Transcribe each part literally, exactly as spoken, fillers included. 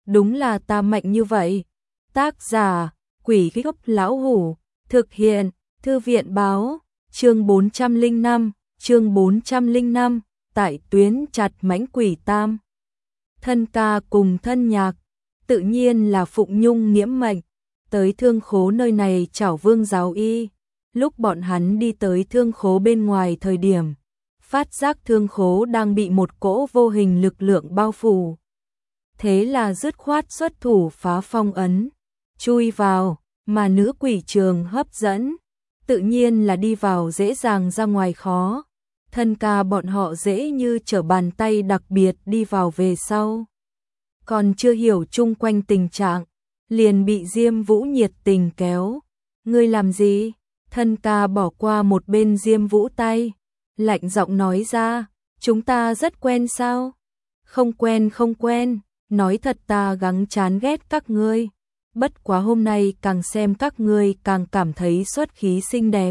đúng là ta mạnh như vậy. Tác giả, Quỷ Gốc Lão Hủ, thực hiện, Thư viện báo, chương bốn trăm lẻ năm, chương bốn trăm lẻ năm, tại tuyến chặt mãnh quỷ tam. Thân ca cùng thân nhạc, tự nhiên là Phụng Nhung nghiễm mệnh, tới thương khố nơi này chảo Vương Giáo Y. Lúc bọn hắn đi tới thương khố bên ngoài thời điểm, phát giác thương khố đang bị một cỗ vô hình lực lượng bao phủ. Thế là dứt khoát xuất thủ phá phong ấn, chui vào, mà nữ quỷ trường hấp dẫn, tự nhiên là đi vào dễ dàng ra ngoài khó. Thân ca bọn họ dễ như trở bàn tay, đặc biệt đi vào về sau. Còn chưa hiểu chung quanh tình trạng, liền bị Diêm Vũ nhiệt tình kéo. Ngươi làm gì? Thân ca bỏ qua một bên Diêm Vũ tay, lạnh giọng nói ra, chúng ta rất quen sao? Không quen không quen, nói thật ta gắng chán ghét các ngươi. Bất quá hôm nay càng xem các ngươi càng cảm thấy xuất khí xinh đẹp.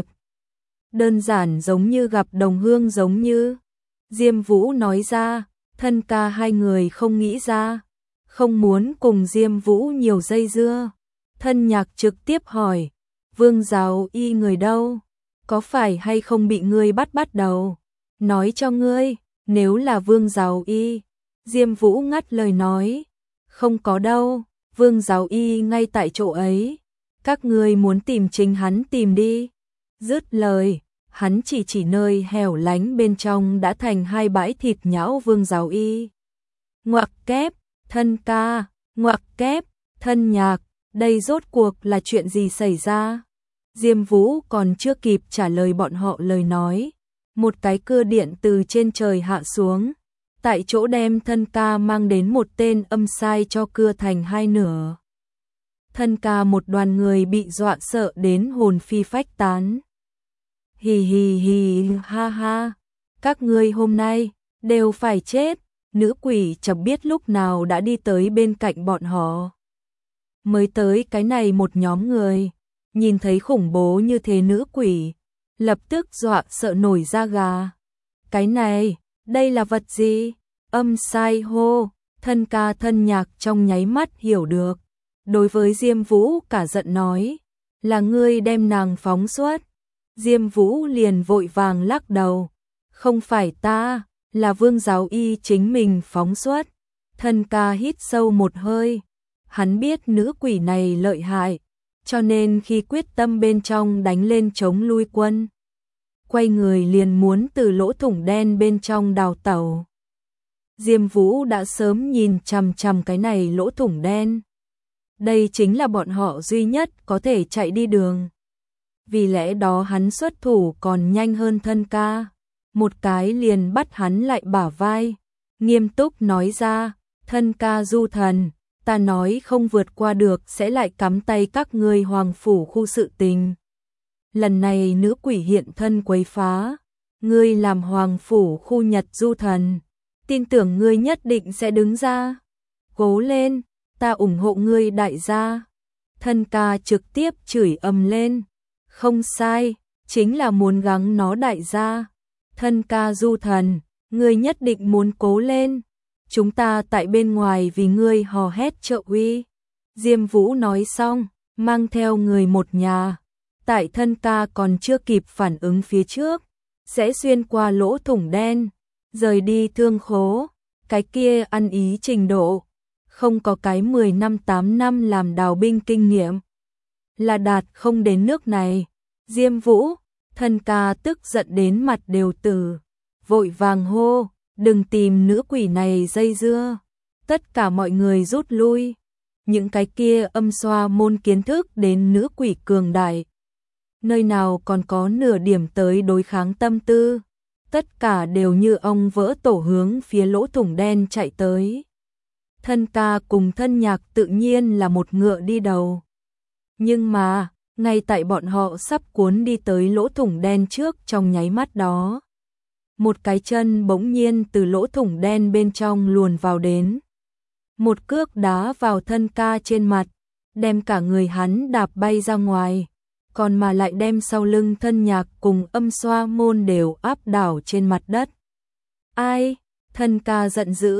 Đơn giản giống như gặp đồng hương giống như. Diêm Vũ nói ra, thân ca hai người không nghĩ ra, không muốn cùng Diêm Vũ nhiều dây dưa. Thân nhạc trực tiếp hỏi, Vương Giáo Y người đâu? Có phải hay không bị ngươi bắt bắt đầu? Nói cho ngươi, nếu là Vương Giáo Y. Diêm Vũ ngắt lời nói, không có đâu, Vương Giáo Y ngay tại chỗ ấy. Các ngươi muốn tìm chính hắn tìm đi. Dứt lời, hắn chỉ chỉ nơi hẻo lánh bên trong đã thành hai bãi thịt nhão Vương Giáo Y. Ngoặc kép, thân ca, ngoặc kép, thân nhạc, đây rốt cuộc là chuyện gì xảy ra? Diêm Vũ còn chưa kịp trả lời bọn họ lời nói, một cái cưa điện từ trên trời hạ xuống, tại chỗ đem thân ca mang đến một tên âm sai cho cưa thành hai nửa. Thân ca một đoàn người bị dọa sợ đến hồn phi phách tán. Hì hì hì ha ha, các ngươi hôm nay đều phải chết. Nữ quỷ chẳng biết lúc nào đã đi tới bên cạnh bọn họ. Mới tới cái này một nhóm người, nhìn thấy khủng bố như thế nữ quỷ, lập tức dọa sợ nổi da gà. Cái này, đây là vật gì? Âm sai hô, thân ca thân nhạc trong nháy mắt hiểu được. Đối với Diêm Vũ cả giận nói, là ngươi đem nàng phóng xuất. Diêm Vũ liền vội vàng lắc đầu, không phải ta, là Vương Giáo Y chính mình phóng xuất. Thân ca hít sâu một hơi, hắn biết nữ quỷ này lợi hại, cho nên khi quyết tâm bên trong đánh lên chống lui quân, quay người liền muốn từ lỗ thủng đen bên trong đào tẩu. Diêm Vũ đã sớm nhìn chằm chằm cái này lỗ thủng đen. Đây chính là bọn họ duy nhất có thể chạy đi đường. Vì lẽ đó hắn xuất thủ còn nhanh hơn thân ca. Một cái liền bắt hắn lại bả vai, nghiêm túc nói ra, thân ca du thần, ta nói không vượt qua được sẽ lại cắm tay các ngươi hoàng phủ khu sự tình. Lần này nữ quỷ hiện thân quấy phá, ngươi làm hoàng phủ khu Nhật du thần, tin tưởng ngươi nhất định sẽ đứng ra. Cố lên, ta ủng hộ ngươi đại gia. Thân ca trực tiếp chửi ầm lên, không sai, chính là muốn gắng nó đại gia. Thân ca du thần, ngươi nhất định muốn cố lên. Chúng ta tại bên ngoài vì ngươi hò hét trợ uy. Diêm Vũ nói xong, mang theo người một nhà. Tại thân ca còn chưa kịp phản ứng phía trước, sẽ xuyên qua lỗ thủng đen, rời đi thương khố. Cái kia ăn ý trình độ, không có cái mười năm tám năm làm đào binh kinh nghiệm, là đạt không đến nước này. Diêm Vũ, thân ca tức giận đến mặt đều từ, vội vàng hô, đừng tìm nữ quỷ này dây dưa. Tất cả mọi người rút lui. Những cái kia âm xoa môn kiến thức đến nữ quỷ cường đại, nơi nào còn có nửa điểm tới đối kháng tâm tư. Tất cả đều như ong vỡ tổ hướng phía lỗ thủng đen chạy tới. Thân ca cùng thân nhạc tự nhiên là một ngựa đi đầu. Nhưng mà, ngay tại bọn họ sắp cuốn đi tới lỗ thủng đen trước trong nháy mắt đó, một cái chân bỗng nhiên từ lỗ thủng đen bên trong luồn vào đến. Một cước đá vào thân ca trên mặt, đem cả người hắn đạp bay ra ngoài, còn mà lại đem sau lưng thân nhạc cùng âm xoa môn đều áp đảo trên mặt đất. Ai? Thân ca giận dữ,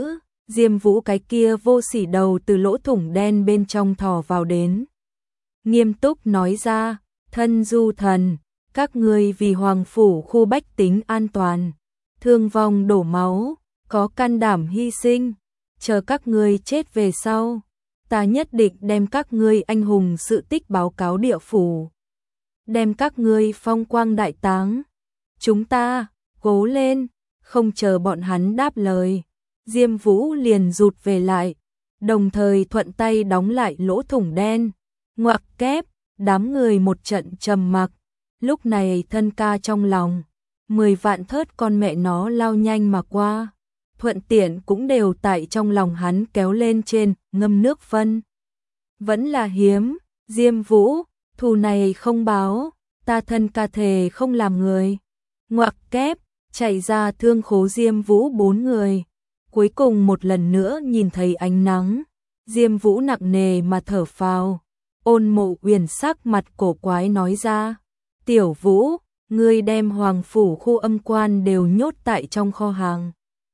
Diêm Vũ cái kia vô sỉ đầu từ lỗ thủng đen bên trong thò vào đến. Nghiêm túc nói ra, thân du thần, các ngươi vì hoàng phủ khu bách tính an toàn, thương vong đổ máu, có can đảm hy sinh, chờ các ngươi chết về sau, ta nhất định đem các ngươi anh hùng sự tích báo cáo địa phủ, đem các ngươi phong quang đại táng. Chúng ta, cố lên, không chờ bọn hắn đáp lời. Diêm Vũ liền rụt về lại, đồng thời thuận tay đóng lại lỗ thủng đen. Ngoặc kép, đám người một trận trầm mặc. Lúc này Thân Ca trong lòng, mười vạn thớt con mẹ nó lao nhanh mà qua. Thuận tiện cũng đều tại trong lòng hắn kéo lên trên, ngâm nước phân. Vẫn là hiếm, Diêm Vũ, thù này không báo, ta Thân Ca thề không làm người. Ngoặc kép, chạy ra thương khố Diêm Vũ bốn người. Cuối cùng một lần nữa nhìn thấy ánh nắng, Diêm Vũ nặng nề mà thở phào. Ôn Mộ Uyển sắc mặt cổ quái nói ra, Tiểu Vũ, ngươi đem hoàng phủ khu âm quan đều nhốt tại trong kho hàng,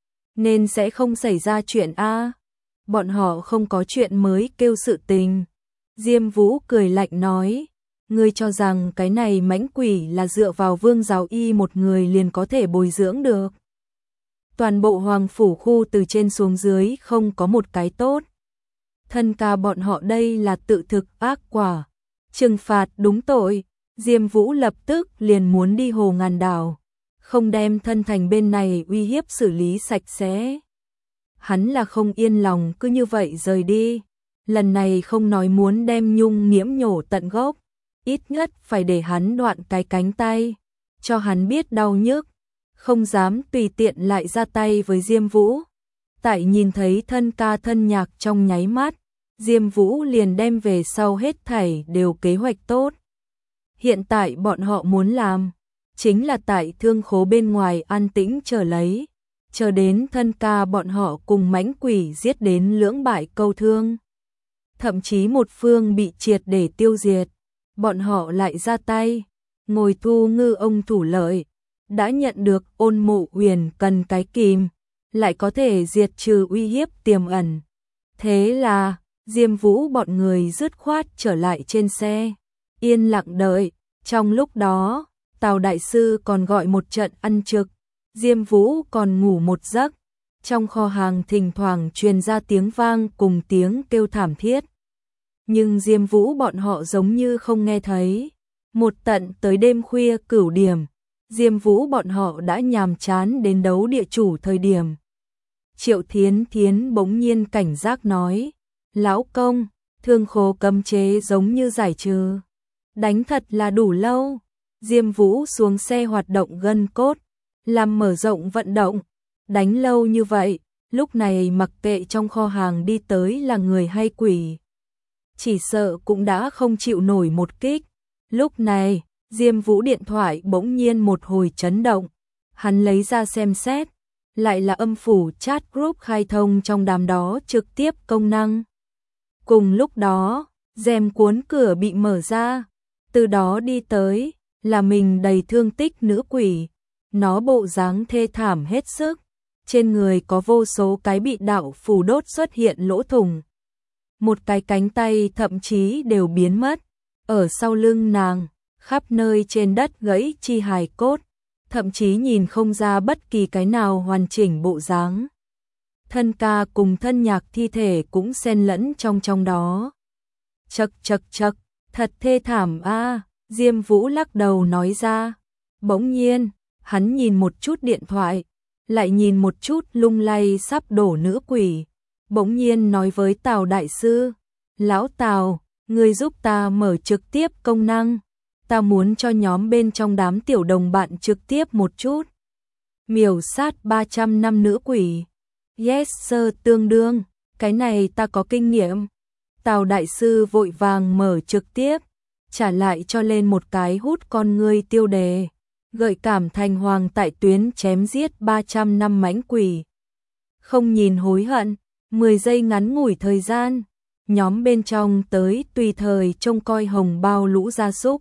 nên sẽ không xảy ra chuyện a. Bọn họ không có chuyện mới kêu sự tình. Diêm Vũ cười lạnh nói, ngươi cho rằng cái này mãnh quỷ là dựa vào Vương Giáo Y một người liền có thể bồi dưỡng được. Toàn bộ hoàng phủ khu từ trên xuống dưới không có một cái tốt. Thân Ca bọn họ đây là tự thực ác quả, trừng phạt đúng tội. Diêm Vũ lập tức liền muốn đi Hồ Ngàn Đảo, không đem thân thành bên này uy hiếp xử lý sạch sẽ. Hắn là không yên lòng cứ như vậy rời đi. Lần này không nói muốn đem Nhung Nghiễm nhổ tận gốc, ít nhất phải để hắn đoạn cái cánh tay, cho hắn biết đau nhức, không dám tùy tiện lại ra tay với Diêm Vũ. Tại nhìn thấy Thân Ca thân nhạc trong nháy mắt, Diêm Vũ liền đem về sau hết thảy đều kế hoạch tốt. Hiện tại bọn họ muốn làm, chính là tại thương khố bên ngoài an tĩnh chờ lấy, chờ đến Thân Ca bọn họ cùng mãnh quỷ giết đến lưỡng bại câu thương. Thậm chí một phương bị triệt để tiêu diệt, bọn họ lại ra tay, ngồi thu ngư ông thủ lợi. Đã nhận được Ôn Mộ Uyển cần cái kìm, lại có thể diệt trừ uy hiếp tiềm ẩn. Thế là, Diêm Vũ bọn người dứt khoát trở lại trên xe, yên lặng đợi. Trong lúc đó, Tào Đại Sư còn gọi một trận ăn trực, Diêm Vũ còn ngủ một giấc. Trong kho hàng thỉnh thoảng truyền ra tiếng vang cùng tiếng kêu thảm thiết. Nhưng Diêm Vũ bọn họ giống như không nghe thấy. Một tận tới đêm khuya cửu điểm, Diêm Vũ bọn họ đã nhàm chán đến đấu địa chủ thời điểm. Triệu Thiến Thiến bỗng nhiên cảnh giác nói, lão công, thương khố cấm chế giống như giải trừ. Đánh thật là đủ lâu. Diêm Vũ xuống xe hoạt động gân cốt, làm mở rộng vận động. Đánh lâu như vậy, lúc này mặc kệ trong kho hàng đi tới là người hay quỷ, chỉ sợ cũng đã không chịu nổi một kích. Lúc này, Diêm Vũ điện thoại bỗng nhiên một hồi chấn động. Hắn lấy ra xem xét, lại là âm phủ chat group khai thông trong đám đó trực tiếp công năng. Cùng lúc đó, rèm cuốn cửa bị mở ra, từ đó đi tới là mình đầy thương tích nữ quỷ. Nó bộ dáng thê thảm hết sức, trên người có vô số cái bị đạo phù đốt xuất hiện lỗ thủng. Một cái cánh tay thậm chí đều biến mất, ở sau lưng nàng, khắp nơi trên đất gãy chi hài cốt, thậm chí nhìn không ra bất kỳ cái nào hoàn chỉnh bộ dáng. Thân Ca cùng thân nhạc thi thể cũng xen lẫn trong trong đó. Chậc chậc chậc, thật thê thảm a. Diêm Vũ lắc đầu nói ra. Bỗng nhiên, hắn nhìn một chút điện thoại, lại nhìn một chút lung lay sắp đổ nữ quỷ. Bỗng nhiên nói với Tào Đại Sư, lão Tào, ngươi giúp ta mở trực tiếp công năng. Ta muốn cho nhóm bên trong đám tiểu đồng bạn trực tiếp một chút. Miểu sát ba trăm năm nữ quỷ. Yes sir, tương đương, cái này ta có kinh nghiệm. Tào Đại Sư vội vàng mở trực tiếp, trả lại cho lên một cái hút con ngươi tiêu đề. Gợi cảm thành hoàng tại tuyến chém giết ba trăm năm mãnh quỷ. Không nhìn hối hận, mười giây ngắn ngủi thời gian, nhóm bên trong tới tùy thời trông coi hồng bao lũ gia súc.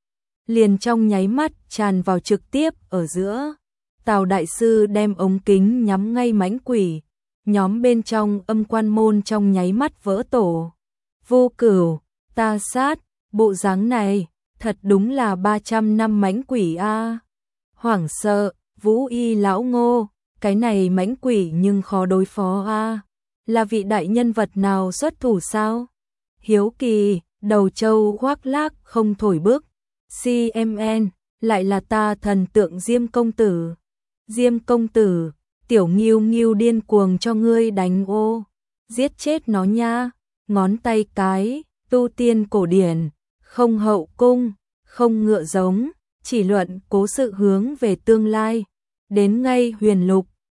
Liền trong nháy mắt tràn vào trực tiếp ở giữa. Tào Đại Sư đem ống kính nhắm ngay mãnh quỷ, nhóm bên trong âm quan môn trong nháy mắt vỡ tổ. Vô Cửu, ta sát, bộ dáng này, thật đúng là ba trăm năm mãnh quỷ a. Hoảng sợ, Vũ Y lão Ngô, cái này mãnh quỷ nhưng khó đối phó a. Là vị đại nhân vật nào xuất thủ sao? Hiếu Kỳ, Đầu Châu khoác lác không thổi bước. xê em en, lại là ta thần tượng Diêm công tử. Diêm công tử, tiểu Nghiêu Nghiêu điên cuồng cho ngươi đánh ô, giết chết nó nha. Ngón tay cái, tu tiên cổ điển, không hậu cung, không ngựa giống, chỉ luận cố sự hướng về tương lai. Đến ngay huyền lục,